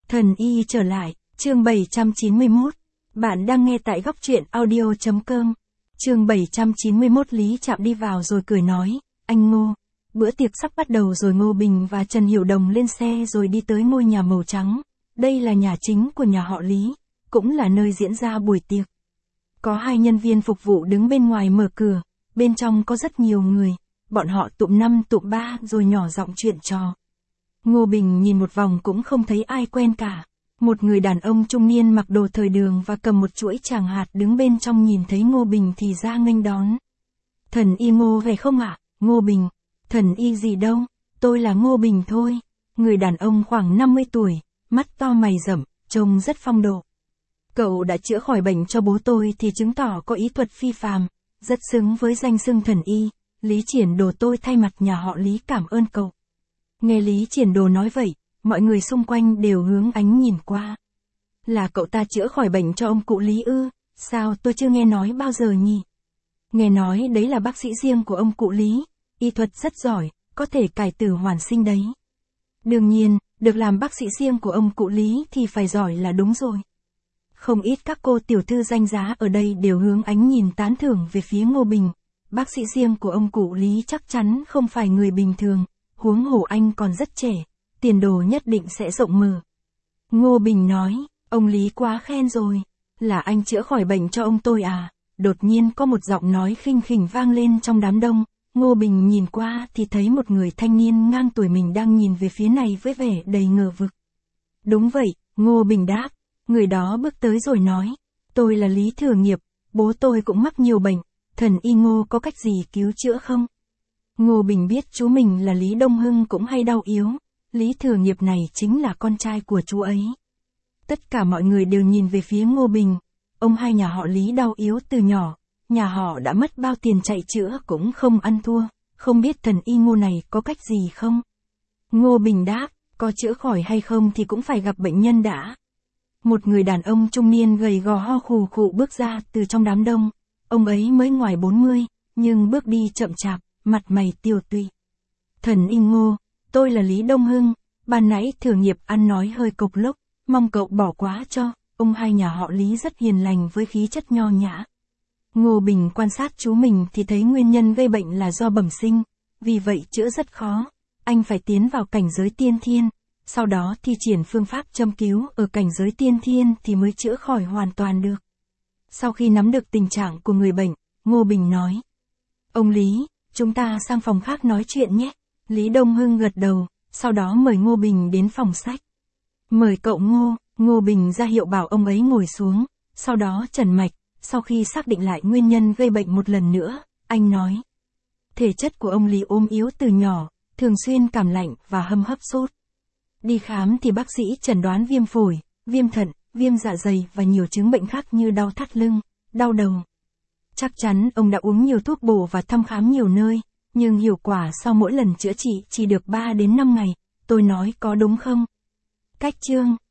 Thần y trở lại, chương 791. Bạn đang nghe tại góc truyện audio.com. Chương 791. Lý Trạm đi vào rồi cười nói, anh Ngô. Bữa tiệc sắp bắt đầu rồi. Ngô Bình và Trần Hiểu Đồng lên xe rồi đi tới ngôi nhà màu trắng. Đây là nhà chính của nhà họ Lý, cũng là nơi diễn ra buổi tiệc. Có hai nhân viên phục vụ đứng bên ngoài mở cửa, bên trong có rất nhiều người, bọn họ tụm năm tụm ba rồi nhỏ giọng chuyện trò. Ngô Bình nhìn một vòng cũng không thấy ai quen cả. Một người đàn ông trung niên mặc đồ thời đường và cầm một chuỗi tràng hạt đứng bên trong nhìn thấy Ngô Bình thì ra nghênh đón. Thần y Ngô về không ạ? Ngô Bình. Thần y gì đâu, tôi là Ngô Bình thôi. Người đàn ông khoảng 50 tuổi, mắt to mày rậm, trông rất phong độ. Cậu đã chữa khỏi bệnh cho bố tôi thì chứng tỏ có ý thuật phi phàm, rất xứng với danh xưng thần y. Lý Triển Đồ tôi thay mặt nhà họ Lý cảm ơn cậu. Nghe Lý Triển Đồ nói vậy, mọi người xung quanh đều hướng ánh nhìn qua. Là cậu ta chữa khỏi bệnh cho ông cụ Lý ư? Sao tôi chưa nghe nói bao giờ nhỉ? Nghe nói đấy là bác sĩ riêng của ông cụ Lý, y thuật rất giỏi, có thể cải tử hoàn sinh đấy. Đương nhiên, được làm bác sĩ riêng của ông cụ Lý thì phải giỏi là đúng rồi. Không ít các cô tiểu thư danh giá ở đây đều hướng ánh nhìn tán thưởng về phía Ngô Bình. Bác sĩ riêng của ông cụ Lý chắc chắn không phải người bình thường, huống hồ anh còn rất trẻ, tiền đồ nhất định sẽ rộng mở. Ngô Bình nói, ông Lý quá khen rồi, là anh chữa khỏi bệnh cho ông tôi à? Đột nhiên có một giọng nói khinh khỉnh vang lên trong đám đông. Ngô Bình nhìn qua thì thấy một người thanh niên ngang tuổi mình đang nhìn về phía này với vẻ đầy ngờ vực. Đúng vậy, Ngô Bình đáp. Người đó bước tới rồi nói, tôi là Lý Thừa Nghiệp, bố tôi cũng mắc nhiều bệnh, thần y Ngô có cách gì cứu chữa không? Ngô Bình biết chú mình là Lý Đông Hưng cũng hay đau yếu, Lý Thừa Nghiệp này chính là con trai của chú ấy. Tất cả mọi người đều nhìn về phía Ngô Bình, ông hai nhà họ Lý đau yếu từ nhỏ, nhà họ đã mất bao tiền chạy chữa cũng không ăn thua, không biết thần y Ngô này có cách gì không? Ngô Bình đáp, có chữa khỏi hay không thì cũng phải gặp bệnh nhân đã. Một người đàn ông trung niên gầy gò ho khù khụ bước ra từ trong đám đông, ông ấy mới ngoài 40, nhưng bước đi chậm chạp, mặt mày tiều tụy. Thần y Ngô, tôi là Lý Đông Hưng, ban nãy Thừa Nghiệp ăn nói hơi cộc lốc, mong cậu bỏ quá cho. Ông hai nhà họ Lý rất hiền lành với khí chất nho nhã. Ngô Bình quan sát chú mình thì thấy nguyên nhân gây bệnh là do bẩm sinh, vì vậy chữa rất khó, anh phải tiến vào cảnh giới tiên thiên, sau đó thi triển phương pháp châm cứu ở cảnh giới tiên thiên thì mới chữa khỏi hoàn toàn được. Sau khi nắm được tình trạng của người bệnh, Ngô Bình nói, ông Lý, chúng ta sang phòng khác nói chuyện nhé. Lý Đông Hưng gật đầu, sau đó mời Ngô Bình đến phòng sách. Mời cậu Ngô. Ngô Bình ra hiệu bảo ông ấy ngồi xuống, sau đó trần mạch, sau khi xác định lại nguyên nhân gây bệnh một lần nữa, anh nói. Thể chất của ông Lý ốm yếu từ nhỏ, thường xuyên cảm lạnh và hâm hấp sốt. Đi khám thì bác sĩ chẩn đoán viêm phổi, viêm thận, viêm dạ dày và nhiều chứng bệnh khác như đau thắt lưng, đau đầu. Chắc chắn ông đã uống nhiều thuốc bổ và thăm khám nhiều nơi, nhưng hiệu quả sau mỗi lần chữa trị chỉ được 3 đến 5 ngày, tôi nói có đúng không? Cách chương